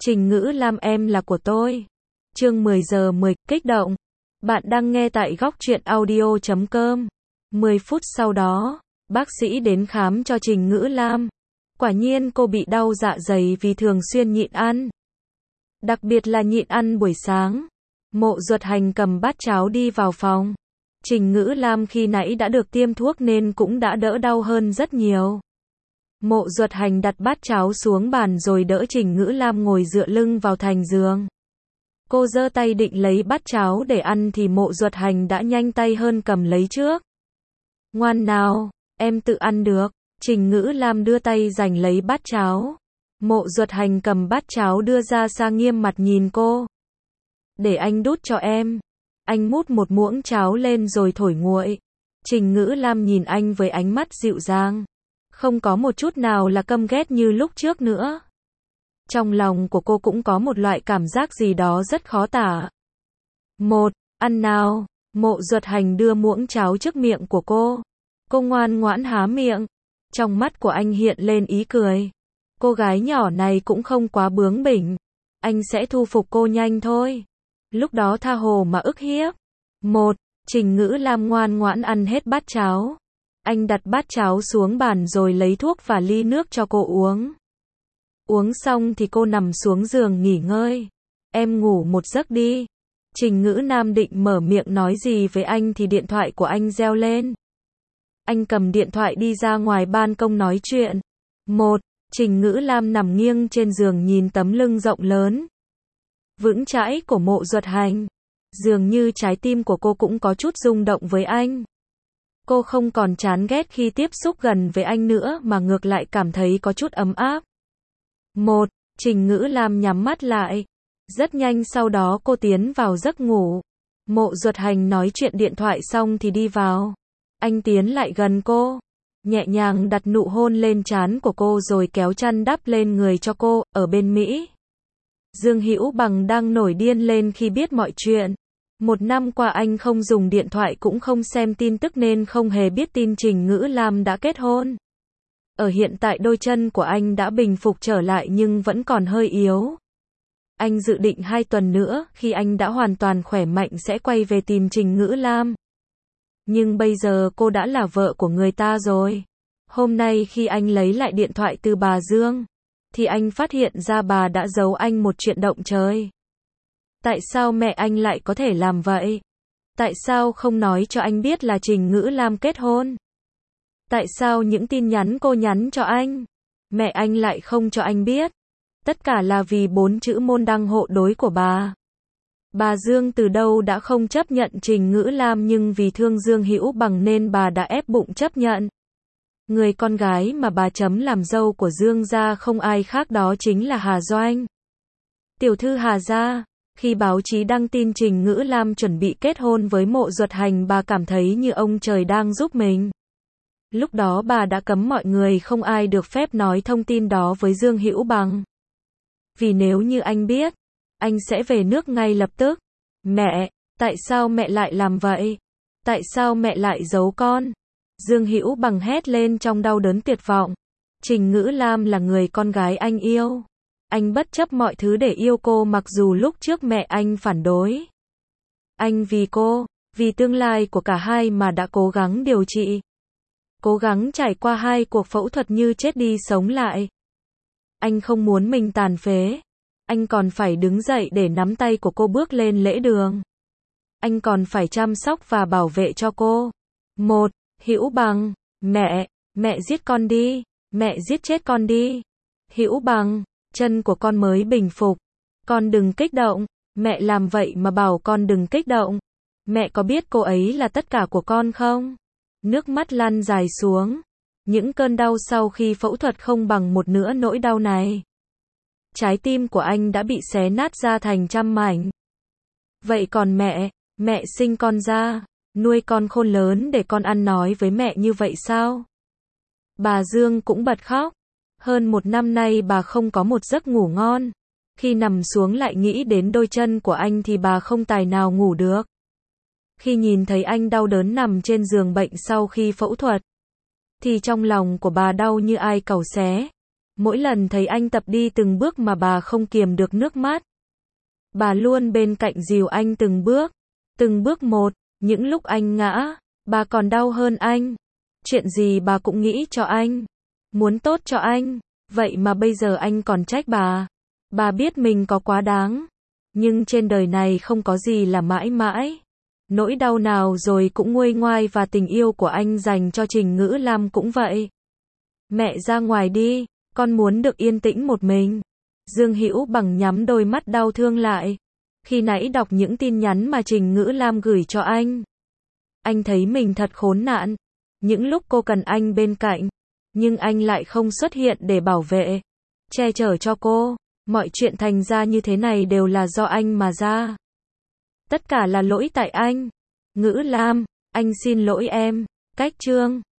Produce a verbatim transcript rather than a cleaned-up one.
Trình Ngữ Lam em là của tôi. Chương mười giờ mười, kích động. Bạn đang nghe tại góc truyện audio chấm com. mười phút sau đó, bác sĩ đến khám cho Trình Ngữ Lam. Quả nhiên cô bị đau dạ dày vì thường xuyên nhịn ăn. Đặc biệt là nhịn ăn buổi sáng. Mộ Duật Hành cầm bát cháo đi vào phòng. Trình Ngữ Lam khi nãy đã được tiêm thuốc nên cũng đã đỡ đau hơn rất nhiều. Mộ Duật Hành đặt bát cháo xuống bàn rồi đỡ Trình Ngữ Lam ngồi dựa lưng vào thành giường. Cô giơ tay định lấy bát cháo để ăn thì Mộ Duật Hành đã nhanh tay hơn cầm lấy trước. Ngoan nào, em tự ăn được. Trình Ngữ Lam đưa tay giành lấy bát cháo. Mộ Duật Hành cầm bát cháo đưa ra xa nghiêm mặt nhìn cô. Để anh đút cho em. Anh múc một muỗng cháo lên rồi thổi nguội. Trình Ngữ Lam nhìn anh với ánh mắt dịu dàng. Không có một chút nào là căm ghét như lúc trước nữa. Trong lòng của cô cũng có một loại cảm giác gì đó rất khó tả. Một, ăn nào. Mộ Duật Hành đưa muỗng cháo trước miệng của cô. Cô ngoan ngoãn há miệng. Trong mắt của anh hiện lên ý cười. Cô gái nhỏ này cũng không quá bướng bỉnh. Anh sẽ thu phục cô nhanh thôi. Lúc đó tha hồ mà ức hiếp. Một, Trình Ngữ Lam ngoan ngoãn ăn hết bát cháo. Anh đặt bát cháo xuống bàn rồi lấy thuốc và ly nước cho cô uống. Uống xong thì cô nằm xuống giường nghỉ ngơi. Em ngủ một giấc đi. Trình Ngữ Lam định mở miệng nói gì với anh thì điện thoại của anh reo lên. Anh cầm điện thoại đi ra ngoài ban công nói chuyện. Một, Trình Ngữ Lam nằm nghiêng trên giường nhìn tấm lưng rộng lớn, vững chãi của Mộ Duật Hành. Dường như trái tim của cô cũng có chút rung động với anh. Cô không còn chán ghét khi tiếp xúc gần với anh nữa mà ngược lại cảm thấy có chút ấm áp. Một, Trình Ngữ Lam nhắm mắt lại. Rất nhanh sau đó cô tiến vào giấc ngủ. Mộ Duật Hành nói chuyện điện thoại xong thì đi vào. Anh tiến lại gần cô, nhẹ nhàng đặt nụ hôn lên trán của cô rồi kéo chăn đắp lên người cho cô. Ở bên Mỹ, Dương Hữu Bằng đang nổi điên lên khi biết mọi chuyện. Một năm qua anh không dùng điện thoại cũng không xem tin tức nên không hề biết tin Trình Ngữ Lam đã kết hôn. Ở hiện tại đôi chân của anh đã bình phục trở lại nhưng vẫn còn hơi yếu. Anh dự định hai tuần nữa, khi anh đã hoàn toàn khỏe mạnh sẽ quay về tìm Trình Ngữ Lam. Nhưng bây giờ cô đã là vợ của người ta rồi. Hôm nay khi anh lấy lại điện thoại từ bà Dương, thì anh phát hiện ra bà đã giấu anh một chuyện động trời. Tại sao mẹ anh lại có thể làm vậy? Tại sao không nói cho anh biết là Trình Ngữ Lam kết hôn? Tại sao những tin nhắn cô nhắn cho anh, mẹ anh lại không cho anh biết? Tất cả là vì bốn chữ môn đăng hộ đối của bà. Bà Dương từ đâu đã không chấp nhận Trình Ngữ Lam nhưng vì thương Dương Hữu Bằng nên bà đã ép bụng chấp nhận. Người con gái mà bà chấm làm dâu của Dương gia không ai khác đó chính là Hà Doanh. Tiểu thư Hà gia. Khi báo chí đăng tin Trình Ngữ Lam chuẩn bị kết hôn với Mộ Duật Hành, bà cảm thấy như ông trời đang giúp mình. Lúc đó bà đã cấm mọi người không ai được phép nói thông tin đó với Dương Hữu Bằng. Vì nếu như anh biết, anh sẽ về nước ngay lập tức. Mẹ, tại sao mẹ lại làm vậy? Tại sao mẹ lại giấu con? Dương Hữu Bằng hét lên trong đau đớn tuyệt vọng. Trình Ngữ Lam là người con gái anh yêu. Anh bất chấp mọi thứ để yêu cô mặc dù lúc trước mẹ anh phản đối. Anh vì cô, vì tương lai của cả hai mà đã cố gắng điều trị. Cố gắng trải qua hai cuộc phẫu thuật như chết đi sống lại. Anh không muốn mình tàn phế. Anh còn phải đứng dậy để nắm tay của cô bước lên lễ đường. Anh còn phải chăm sóc và bảo vệ cho cô. Một, Hữu Bằng, mẹ, mẹ giết con đi, mẹ giết chết con đi. Hữu Bằng, chân của con mới bình phục. Con đừng kích động, mẹ làm vậy mà bảo con đừng kích động. Mẹ có biết cô ấy là tất cả của con không? Nước mắt lăn dài xuống. Những cơn đau sau khi phẫu thuật không bằng một nửa nỗi đau này. Trái tim của anh đã bị xé nát ra thành trăm mảnh. Vậy còn mẹ, mẹ sinh con ra, nuôi con khôn lớn để con ăn nói với mẹ như vậy sao? Bà Dương cũng bật khóc. Hơn một năm nay bà không có một giấc ngủ ngon. Khi nằm xuống lại nghĩ đến đôi chân của anh thì bà không tài nào ngủ được. Khi nhìn thấy anh đau đớn nằm trên giường bệnh sau khi phẫu thuật, thì trong lòng của bà đau như ai cào xé. Mỗi lần thấy anh tập đi từng bước mà bà không kiềm được nước mắt. Bà luôn bên cạnh dìu anh từng bước, từng bước một, những lúc anh ngã, bà còn đau hơn anh. Chuyện gì bà cũng nghĩ cho anh, muốn tốt cho anh, vậy mà bây giờ anh còn trách bà. Bà biết mình có quá đáng, nhưng trên đời này không có gì là mãi mãi. Nỗi đau nào rồi cũng nguôi ngoai và tình yêu của anh dành cho Trình Ngữ Lam cũng vậy. Mẹ ra ngoài đi, con muốn được yên tĩnh một mình. Dương Hữu Bằng nhắm đôi mắt đau thương lại. Khi nãy đọc những tin nhắn mà Trình Ngữ Lam gửi cho anh, anh thấy mình thật khốn nạn. Những lúc cô cần anh bên cạnh, nhưng anh lại không xuất hiện để bảo vệ, che chở cho cô. Mọi chuyện thành ra như thế này đều là do anh mà ra. Tất cả là lỗi tại anh. Ngữ Lam, anh xin lỗi em. Cách chương